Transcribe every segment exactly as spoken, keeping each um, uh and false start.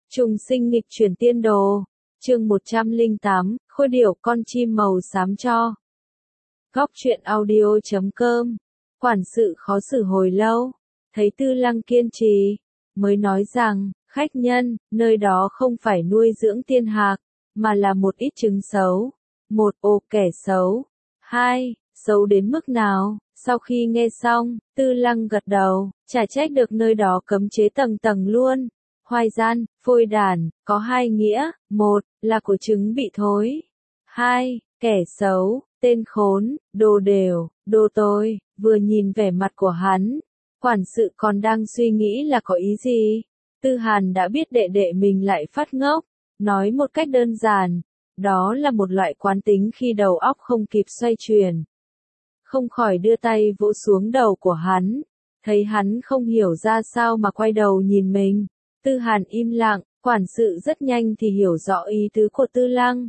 Trùng sinh nghịch chuyển tiên đồ. Chương một trăm lẻ tám, Khôi điểu con chim màu xám cho. Góc truyện audio chấm com. Quản sự khó xử hồi lâu, thấy Tư Lăng kiên trì, mới nói rằng, khách nhân, nơi đó không phải nuôi dưỡng tiên hạc, mà là một ít trứng xấu. Một, ồ kẻ xấu. Hai, xấu đến mức nào? Sau khi nghe xong, Tư Lăng gật đầu, chả trách được nơi đó cấm chế tầng tầng luôn. Hoài gian, phôi đản, có hai nghĩa, một, là của trứng bị thối. Hai, kẻ xấu, tên khốn, đồ đều, đồ tôi. Vừa nhìn vẻ mặt của hắn, quản sự còn đang suy nghĩ là có ý gì. Tư Hàn đã biết đệ đệ mình lại phát ngốc, nói một cách đơn giản, đó là một loại quán tính khi đầu óc không kịp xoay chuyển. Không khỏi đưa tay vỗ xuống đầu của hắn, thấy hắn không hiểu ra sao mà quay đầu nhìn mình. Tư Hàn im lặng, quản sự rất nhanh thì hiểu rõ ý tứ của Tư Lăng.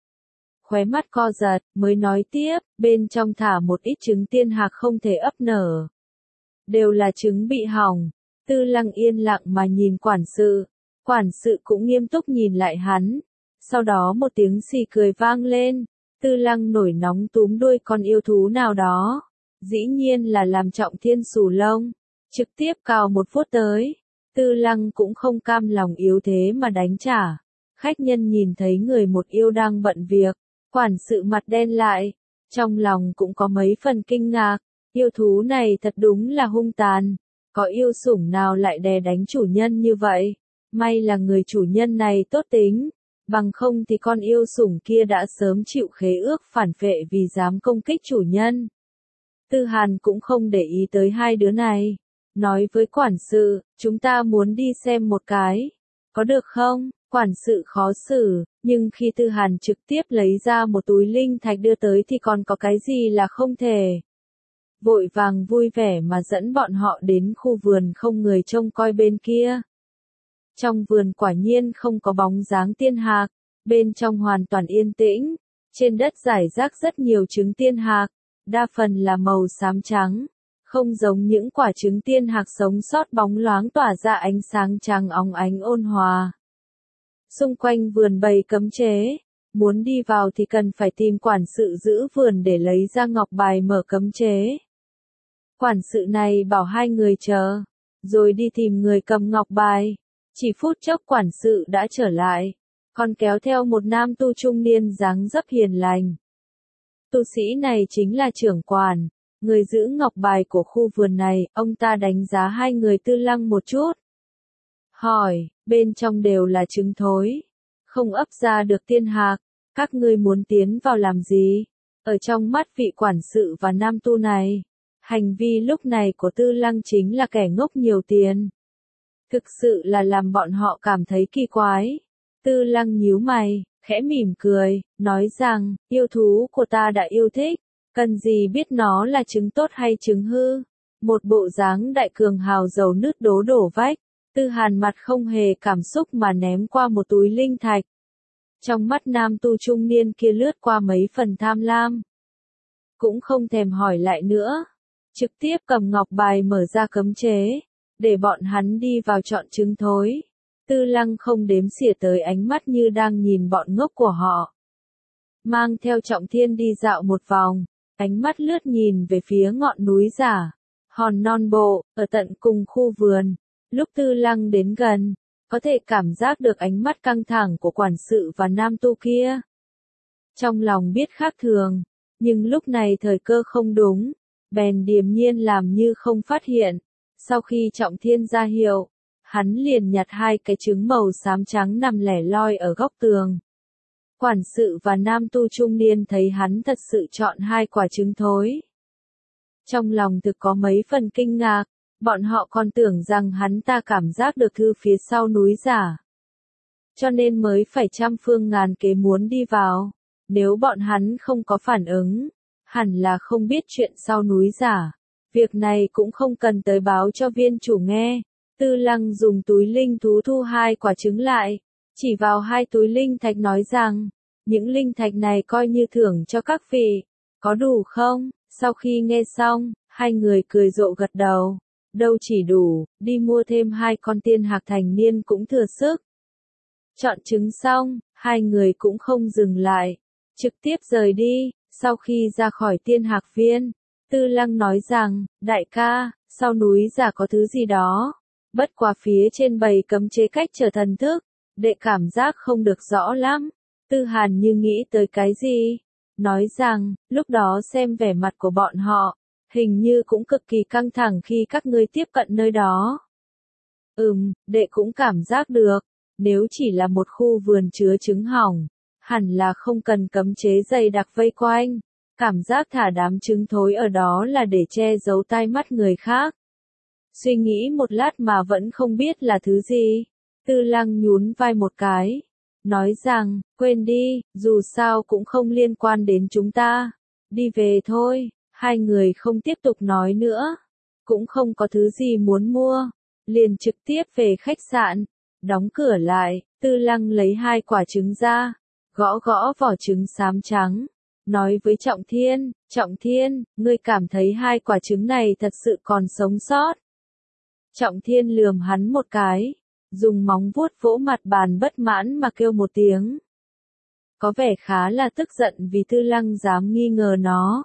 Khóe mắt co giật, mới nói tiếp, bên trong thả một ít trứng tiên hạc không thể ấp nở. Đều là trứng bị hỏng. Tư Lăng yên lặng mà nhìn quản sự. Quản sự cũng nghiêm túc nhìn lại hắn. Sau đó một tiếng xì cười vang lên. Tư Lăng nổi nóng túm đuôi con yêu thú nào đó. Dĩ nhiên là làm Trọng Thiên xù lông. Trực tiếp cào một vuốt tới. Tư Lăng cũng không cam lòng yếu thế mà đánh trả. Khách nhân nhìn thấy người một yêu đang bận việc. Quản sự mặt đen lại. Trong lòng cũng có mấy phần kinh ngạc. Yêu thú này thật đúng là hung tàn. Có yêu sủng nào lại đè đánh chủ nhân như vậy? May là người chủ nhân này tốt tính. Bằng không thì con yêu sủng kia đã sớm chịu khế ước phản phệ vì dám công kích chủ nhân. Tư Hàn cũng không để ý tới hai đứa này. Nói với quản sự, chúng ta muốn đi xem một cái. Có được không? Quản sự khó xử, nhưng khi Tư Hàn trực tiếp lấy ra một túi linh thạch đưa tới thì còn có cái gì là không thể. Vội vàng vui vẻ mà dẫn bọn họ đến khu vườn không người trông coi bên kia. Trong vườn quả nhiên không có bóng dáng tiên hạc, bên trong hoàn toàn yên tĩnh, trên đất rải rác rất nhiều trứng tiên hạc, đa phần là màu xám trắng, không giống những quả trứng tiên hạc sống sót bóng loáng tỏa ra ánh sáng trắng óng ánh ôn hòa. Xung quanh vườn bày cấm chế, muốn đi vào thì cần phải tìm quản sự giữ vườn để lấy ra ngọc bài mở cấm chế. Quản sự này bảo hai người chờ, rồi đi tìm người cầm ngọc bài. Chỉ phút chốc quản sự đã trở lại, còn kéo theo một nam tu trung niên dáng dấp hiền lành. Tu sĩ này chính là trưởng quản, người giữ ngọc bài của khu vườn này. Ông ta đánh giá hai người Tư Lăng một chút. Hỏi, bên trong đều là trứng thối, không ấp ra được tiên hạc, các ngươi muốn tiến vào làm gì? Ở trong mắt vị quản sự và nam tu này, hành vi lúc này của Tư Lăng chính là kẻ ngốc nhiều tiền. Thực sự là làm bọn họ cảm thấy kỳ quái. Tư Lăng nhíu mày, khẽ mỉm cười, nói rằng, yêu thú của ta đã yêu thích, cần gì biết nó là trứng tốt hay trứng hư. Một bộ dáng đại cường hào dầu nứt đố đổ vách. Tư Hàn mặt không hề cảm xúc mà ném qua một túi linh thạch. Trong mắt nam tu trung niên kia lướt qua mấy phần tham lam. Cũng không thèm hỏi lại nữa. Trực tiếp cầm ngọc bài mở ra cấm chế, để bọn hắn đi vào chọn trứng thối. Tư Lăng không đếm xỉa tới ánh mắt như đang nhìn bọn ngốc của họ. Mang theo Trọng Thiên đi dạo một vòng, ánh mắt lướt nhìn về phía ngọn núi giả, hòn non bộ, ở tận cùng khu vườn. Lúc Tư Lăng đến gần, có thể cảm giác được ánh mắt căng thẳng của quản sự và nam tu kia. Trong lòng biết khác thường, nhưng lúc này thời cơ không đúng, bèn điềm nhiên làm như không phát hiện. Sau khi Trọng Thiên ra hiệu, hắn liền nhặt hai cái trứng màu xám trắng nằm lẻ loi ở góc tường. Quản sự và nam tu trung niên thấy hắn thật sự chọn hai quả trứng thối. Trong lòng thực có mấy phần kinh ngạc, bọn họ còn tưởng rằng hắn ta cảm giác được thư phía sau núi giả. Cho nên mới phải trăm phương ngàn kế muốn đi vào. Nếu bọn hắn không có phản ứng, hẳn là không biết chuyện sau núi giả. Việc này cũng không cần tới báo cho viên chủ nghe. Tư Lăng dùng túi linh thú thu hai quả trứng lại, chỉ vào hai túi linh thạch nói rằng, những linh thạch này coi như thưởng cho các vị, có đủ không? Sau khi nghe xong, hai người cười rộ gật đầu, đâu chỉ đủ, đi mua thêm hai con tiên hạc thành niên cũng thừa sức. Chọn trứng xong, hai người cũng không dừng lại, trực tiếp rời đi. Sau khi ra khỏi tiên hạc viên, Tư Lăng nói rằng, đại ca, sau núi giả có thứ gì đó, bất quá phía trên bầy cấm chế cách trở thần thức, đệ cảm giác không được rõ lắm. Tư Hàn như nghĩ tới cái gì, nói rằng, lúc đó xem vẻ mặt của bọn họ, hình như cũng cực kỳ căng thẳng khi các ngươi tiếp cận nơi đó. Ừm, đệ cũng cảm giác được, nếu chỉ là một khu vườn chứa trứng hỏng, hẳn là không cần cấm chế dày đặc vây quanh, cảm giác thả đám trứng thối ở đó là để che giấu tai mắt người khác. Suy nghĩ một lát mà vẫn không biết là thứ gì, Tư Lăng nhún vai một cái, nói rằng, quên đi, dù sao cũng không liên quan đến chúng ta, đi về thôi. Hai người không tiếp tục nói nữa, cũng không có thứ gì muốn mua, liền trực tiếp về khách sạn, đóng cửa lại. Tư Lăng lấy hai quả trứng ra, gõ gõ vỏ trứng xám trắng, nói với Trọng Thiên, Trọng Thiên, ngươi cảm thấy hai quả trứng này thật sự còn sống sót. Trọng Thiên lườm hắn một cái, dùng móng vuốt vỗ mặt bàn bất mãn mà kêu một tiếng. Có vẻ khá là tức giận vì Tư Lăng dám nghi ngờ nó.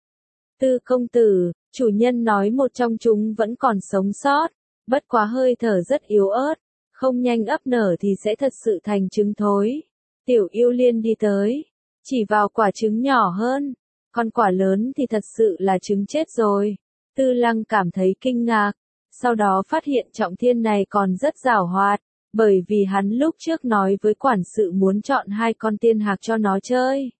Tư công tử, chủ nhân nói một trong chúng vẫn còn sống sót, bất quá hơi thở rất yếu ớt, không nhanh ấp nở thì sẽ thật sự thành trứng thối. Tiểu Yêu Liên đi tới, chỉ vào quả trứng nhỏ hơn, còn quả lớn thì thật sự là trứng chết rồi. Tư Lăng cảm thấy kinh ngạc, sau đó phát hiện Trọng Thiên này còn rất giàu hoạt, bởi vì hắn lúc trước nói với quản sự muốn chọn hai con tiên hạc cho nó chơi.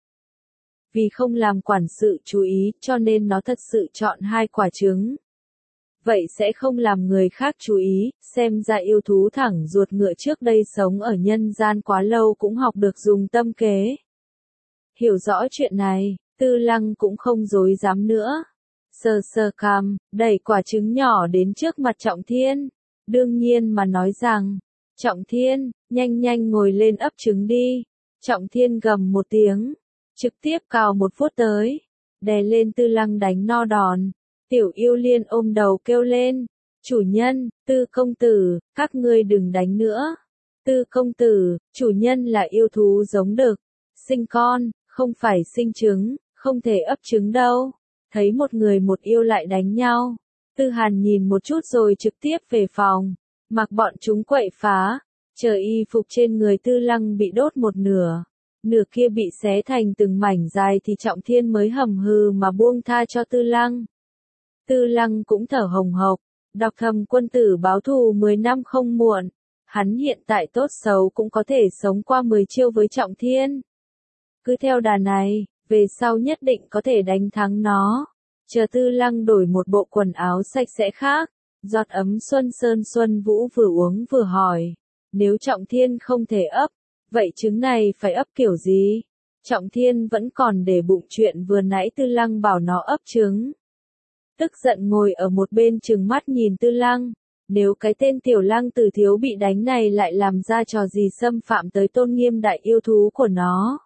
Vì không làm quản sự chú ý cho nên nó thật sự chọn hai quả trứng. Vậy sẽ không làm người khác chú ý, xem ra yêu thú thẳng ruột ngựa trước đây sống ở nhân gian quá lâu cũng học được dùng tâm kế. Hiểu rõ chuyện này, Tư Lăng cũng không dối dám nữa. Sờ sờ cằm, đẩy quả trứng nhỏ đến trước mặt Trọng Thiên. Đương nhiên mà nói rằng, Trọng Thiên, nhanh nhanh ngồi lên ấp trứng đi. Trọng Thiên gầm một tiếng, trực tiếp cào một vuốt tới, đè lên Tư Lăng đánh no đòn. Tiểu Yêu Liên ôm đầu kêu lên, chủ nhân, Tư công tử, các ngươi đừng đánh nữa. Tư công tử, chủ nhân là yêu thú giống đực, sinh con, không phải sinh trứng, không thể ấp trứng đâu. Thấy một người một yêu lại đánh nhau, Tư Hàn nhìn một chút rồi trực tiếp về phòng, mặc bọn chúng quậy phá, chờ y phục trên người Tư Lăng bị đốt một nửa. Nửa kia bị xé thành từng mảnh dài thì Trọng Thiên mới hầm hừ mà buông tha cho Tư Lăng. Tư Lăng cũng thở hồng hộc, đọc thầm quân tử báo thù mười năm không muộn, hắn hiện tại tốt xấu cũng có thể sống qua mười chiêu với Trọng Thiên. Cứ theo đà này, về sau nhất định có thể đánh thắng nó. Chờ Tư Lăng đổi một bộ quần áo sạch sẽ khác, giọt ấm xuân sơn xuân vũ vừa uống vừa hỏi, nếu Trọng Thiên không thể ấp, vậy trứng này phải ấp kiểu gì? Trọng Thiên vẫn còn để bụng chuyện vừa nãy Tư Lăng bảo nó ấp trứng. Tức giận ngồi ở một bên trừng mắt nhìn Tư Lăng, nếu cái tên tiểu Lăng Tử thiếu bị đánh này lại làm ra trò gì xâm phạm tới tôn nghiêm đại yêu thú của nó.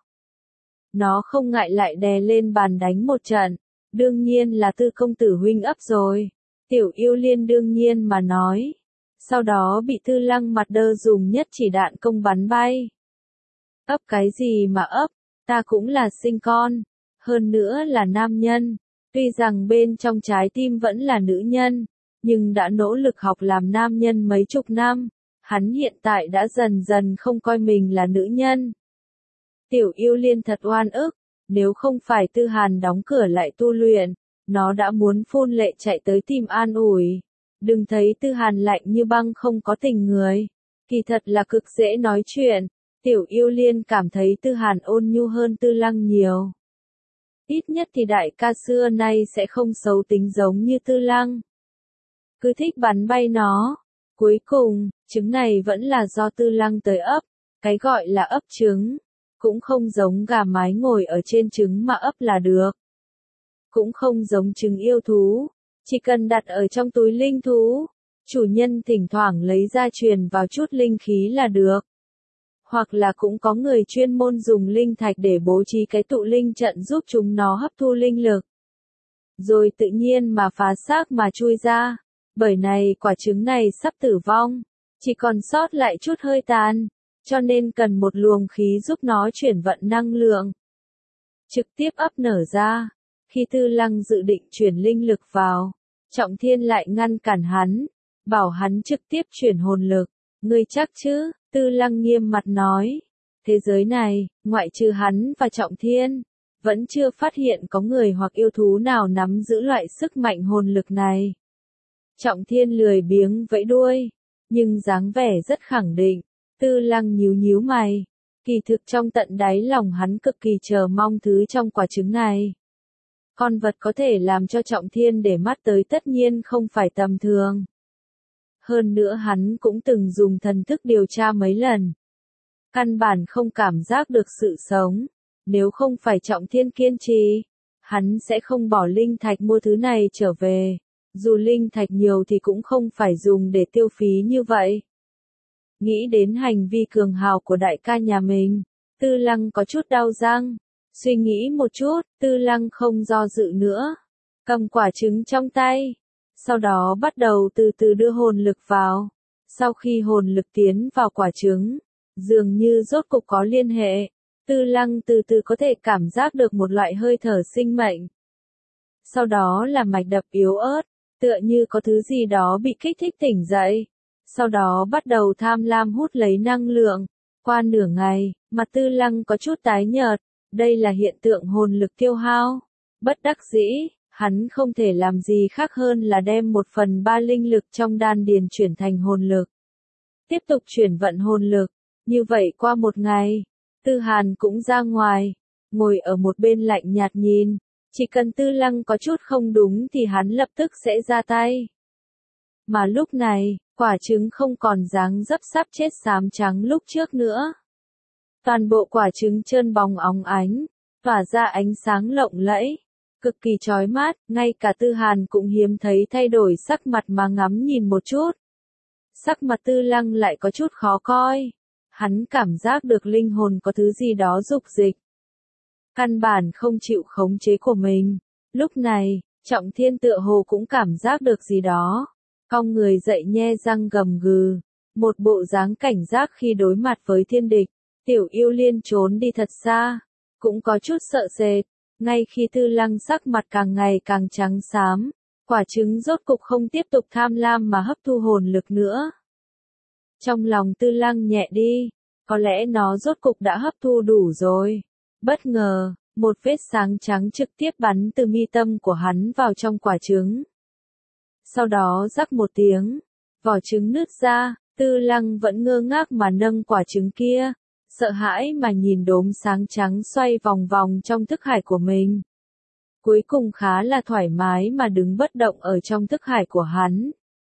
Nó không ngại lại đè lên bàn đánh một trận, đương nhiên là Tư công tử huynh ấp rồi. Tiểu Yêu Liên đương nhiên mà nói. Sau đó bị Tư Lăng mặt đơ dùng nhất chỉ đạn công bắn bay. Ấp cái gì mà ấp, ta cũng là sinh con, hơn nữa là nam nhân. Tuy rằng bên trong trái tim vẫn là nữ nhân, nhưng đã nỗ lực học làm nam nhân mấy chục năm, hắn hiện tại đã dần dần không coi mình là nữ nhân. Tiểu Yêu Liên thật oan ức, nếu không phải Tư Hàn đóng cửa lại tu luyện, nó đã muốn phun lệ chạy tới tìm an ủi. Đừng thấy Tư Hàn lạnh như băng không có tình người, kỳ thật là cực dễ nói chuyện. Tiểu Yêu Liên cảm thấy Tư Hàn ôn nhu hơn Tư Lăng nhiều. Ít nhất thì đại ca xưa nay sẽ không xấu tính giống như Tư Lăng. Cứ thích bắn bay nó. Cuối cùng, trứng này vẫn là do Tư Lăng tới ấp. Cái gọi là ấp trứng, cũng không giống gà mái ngồi ở trên trứng mà ấp là được. Cũng không giống trứng yêu thú, chỉ cần đặt ở trong túi linh thú, chủ nhân thỉnh thoảng lấy ra truyền vào chút linh khí là được. Hoặc là cũng có người chuyên môn dùng linh thạch để bố trí cái tụ linh trận giúp chúng nó hấp thu linh lực. Rồi tự nhiên mà phá xác mà chui ra. Bởi này quả trứng này sắp tử vong, chỉ còn sót lại chút hơi tàn. cho nên cần một luồng khí giúp nó chuyển vận năng lượng. Trực tiếp ấp nở ra, khi Tư Lăng dự định chuyển linh lực vào, Trọng Thiên lại ngăn cản hắn, bảo hắn trực tiếp chuyển hồn lực. Ngươi chắc chứ? Tư Lăng nghiêm mặt nói. Thế giới này, ngoại trừ hắn và Trọng Thiên, vẫn chưa phát hiện có người hoặc yêu thú nào nắm giữ loại sức mạnh hồn lực này. Trọng Thiên lười biếng vẫy đuôi, nhưng dáng vẻ rất khẳng định. Tư Lăng nhíu nhíu mày, kỳ thực trong tận đáy lòng hắn cực kỳ chờ mong thứ trong quả trứng này. Con vật có thể làm cho Trọng Thiên để mắt tới tất nhiên không phải tầm thường. Hơn nữa hắn cũng từng dùng thần thức điều tra mấy lần. Căn bản không cảm giác được sự sống. Nếu không phải Trọng Thiên kiên trì, hắn sẽ không bỏ linh thạch mua thứ này trở về. Dù linh thạch nhiều thì cũng không phải dùng để tiêu phí như vậy. Nghĩ đến hành vi cường hào của đại ca nhà mình, Tư Lăng có chút đau răng. Suy nghĩ một chút, Tư Lăng không do dự nữa. Cầm quả trứng trong tay. Sau đó bắt đầu từ từ đưa hồn lực vào. Sau khi hồn lực tiến vào quả trứng, dường như rốt cục có liên hệ. Tư Lăng từ từ có thể cảm giác được một loại hơi thở sinh mệnh. Sau đó là mạch đập yếu ớt, tựa như có thứ gì đó bị kích thích tỉnh dậy. Sau đó bắt đầu tham lam hút lấy năng lượng. Qua nửa ngày, mặt Tư Lăng có chút tái nhợt. Đây là hiện tượng hồn lực tiêu hao. Bất đắc dĩ, hắn không thể làm gì khác hơn là đem một phần ba linh lực trong đan điền chuyển thành hồn lực. Tiếp tục chuyển vận hồn lực. Như vậy qua một ngày, Tư Hàn cũng ra ngoài, ngồi ở một bên lạnh nhạt nhìn. Chỉ cần Tư Lăng có chút không đúng thì hắn lập tức sẽ ra tay. Mà lúc này, quả trứng không còn dáng dấp sắp chết xám trắng lúc trước nữa. Toàn bộ quả trứng trơn bóng óng ánh, tỏa ra ánh sáng lộng lẫy, cực kỳ chói mắt, ngay cả Tư Hàn cũng hiếm thấy thay đổi sắc mặt mà ngắm nhìn một chút. Sắc mặt Tư Lăng lại có chút khó coi. Hắn cảm giác được linh hồn có thứ gì đó dục dịch. Căn bản không chịu khống chế của mình. Lúc này, Trọng Thiên tựa hồ cũng cảm giác được gì đó. Cong người dậy nhe răng gầm gừ. Một bộ dáng cảnh giác khi đối mặt với thiên địch. Tiểu Yêu Liên trốn đi thật xa. Cũng có chút sợ sệt. Ngay khi Tư Lăng sắc mặt càng ngày càng trắng xám. Quả trứng rốt cục không tiếp tục tham lam mà hấp thu hồn lực nữa. Trong lòng Tư Lăng nhẹ đi, có lẽ nó rốt cục đã hấp thu đủ rồi. Bất ngờ, một vết sáng trắng trực tiếp bắn từ mi tâm của hắn vào trong quả trứng. Sau đó rắc một tiếng, vỏ trứng nứt ra, Tư Lăng vẫn ngơ ngác mà nâng quả trứng kia, sợ hãi mà nhìn đốm sáng trắng xoay vòng vòng trong thức hải của mình. Cuối cùng khá là thoải mái mà đứng bất động ở trong thức hải của hắn.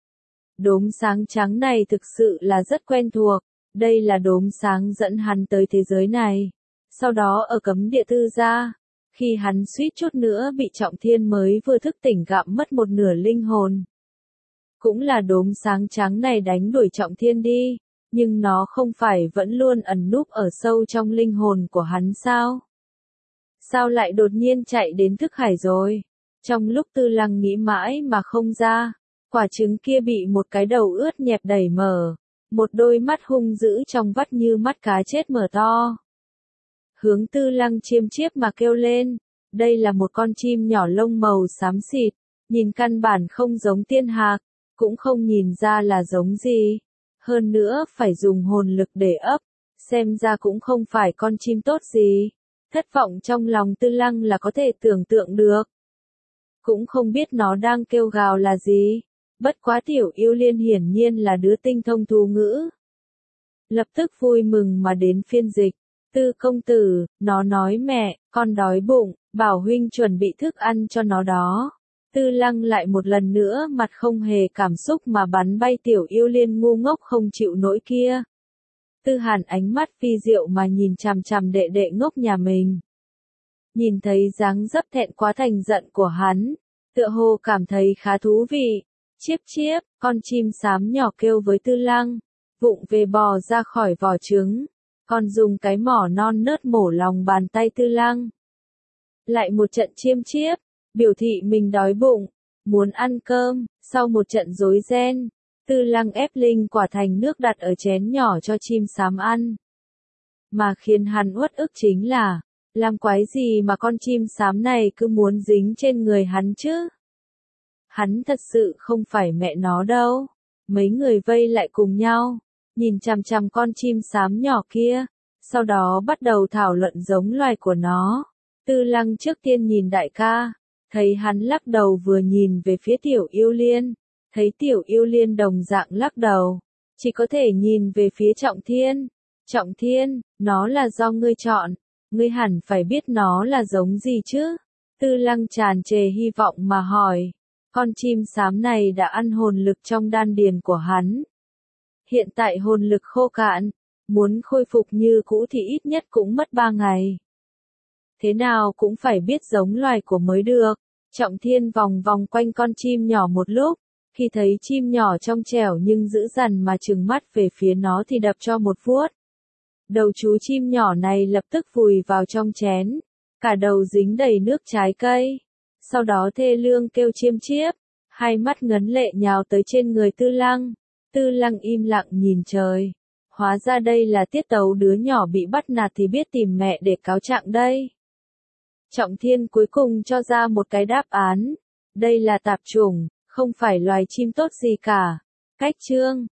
Đốm sáng trắng này thực sự là rất quen thuộc, đây là đốm sáng dẫn hắn tới thế giới này. Sau đó ở cấm địa Tư gia, khi hắn suýt chút nữa bị Trọng Thiên mới vừa thức tỉnh gặm mất một nửa linh hồn. Cũng là đốm sáng trắng này đánh đuổi Trọng Thiên đi, nhưng nó không phải vẫn luôn ẩn núp ở sâu trong linh hồn của hắn sao? Sao lại đột nhiên chạy đến thức hải rồi? Trong lúc Tư Lăng nghĩ mãi mà không ra. Quả trứng kia bị một cái đầu ướt nhẹp đẩy mở, một đôi mắt hung dữ trong vắt như mắt cá chết mở to. Hướng Tư Lăng chiêm chiếp mà kêu lên, đây là một con chim nhỏ lông màu xám xịt, nhìn căn bản không giống tiên hạc, cũng không nhìn ra là giống gì. Hơn nữa phải dùng hồn lực để ấp, xem ra cũng không phải con chim tốt gì. Thất vọng trong lòng Tư Lăng là có thể tưởng tượng được. Cũng không biết nó đang kêu gào là gì. Bất quá Tiểu Yêu Liên hiển nhiên là đứa tinh thông thú ngữ. Lập tức vui mừng mà đến phiên dịch. Tư công tử, nó nói mẹ, con đói bụng, bảo huynh chuẩn bị thức ăn cho nó đó. Tư Lăng lại một lần nữa mặt không hề cảm xúc mà bắn bay Tiểu Yêu Liên ngu ngốc không chịu nổi kia. Tư Hàn ánh mắt phi diệu mà nhìn chằm chằm đệ đệ ngốc nhà mình. Nhìn thấy dáng dấp thẹn quá thành giận của hắn, tựa hồ cảm thấy khá thú vị. Chiếp chiếp, con chim xám nhỏ kêu với Tư Lăng, vụng về bò ra khỏi vỏ trứng, còn dùng cái mỏ non nớt mổ lòng bàn tay Tư Lăng. Lại một trận chiêm chiếp, biểu thị mình đói bụng, muốn ăn cơm, sau một trận rối ren, Tư Lăng ép linh quả thành nước đặt ở chén nhỏ cho chim sám ăn. Mà khiến hắn uất ức chính là, làm quái gì mà con chim sám này cứ muốn dính trên người hắn chứ? Hắn thật sự không phải mẹ nó đâu. Mấy người vây lại cùng nhau, nhìn chằm chằm con chim sám nhỏ kia, sau đó bắt đầu thảo luận giống loài của nó. Tư Lăng trước tiên nhìn đại ca, thấy hắn lắc đầu vừa nhìn về phía Tiểu Yêu Liên, thấy Tiểu Yêu Liên đồng dạng lắc đầu, chỉ có thể nhìn về phía Trọng Thiên. Trọng Thiên, nó là do ngươi chọn, ngươi hẳn phải biết nó là giống gì chứ? Tư Lăng tràn trề hy vọng mà hỏi. Con chim xám này đã ăn hồn lực trong đan điền của hắn. Hiện tại hồn lực khô cạn, muốn khôi phục như cũ thì ít nhất cũng mất ba ngày. Thế nào cũng phải biết giống loài của mới được. Trọng Thiên vòng vòng quanh con chim nhỏ một lúc, khi thấy chim nhỏ trong trẻo nhưng dữ dằn mà trừng mắt về phía nó thì đập cho một vuốt. Đầu chú chim nhỏ này lập tức vùi vào trong chén, cả đầu dính đầy nước trái cây. Sau đó thê lương kêu chiêm chiếp, hai mắt ngấn lệ nhào tới trên người Tư Lăng. Tư Lăng im lặng nhìn trời. Hóa ra đây là tiết tấu đứa nhỏ bị bắt nạt thì biết tìm mẹ để cáo trạng đây. Trọng Thiên cuối cùng cho ra một cái đáp án. Đây là tạp chủng, không phải loài chim tốt gì cả. Cách chương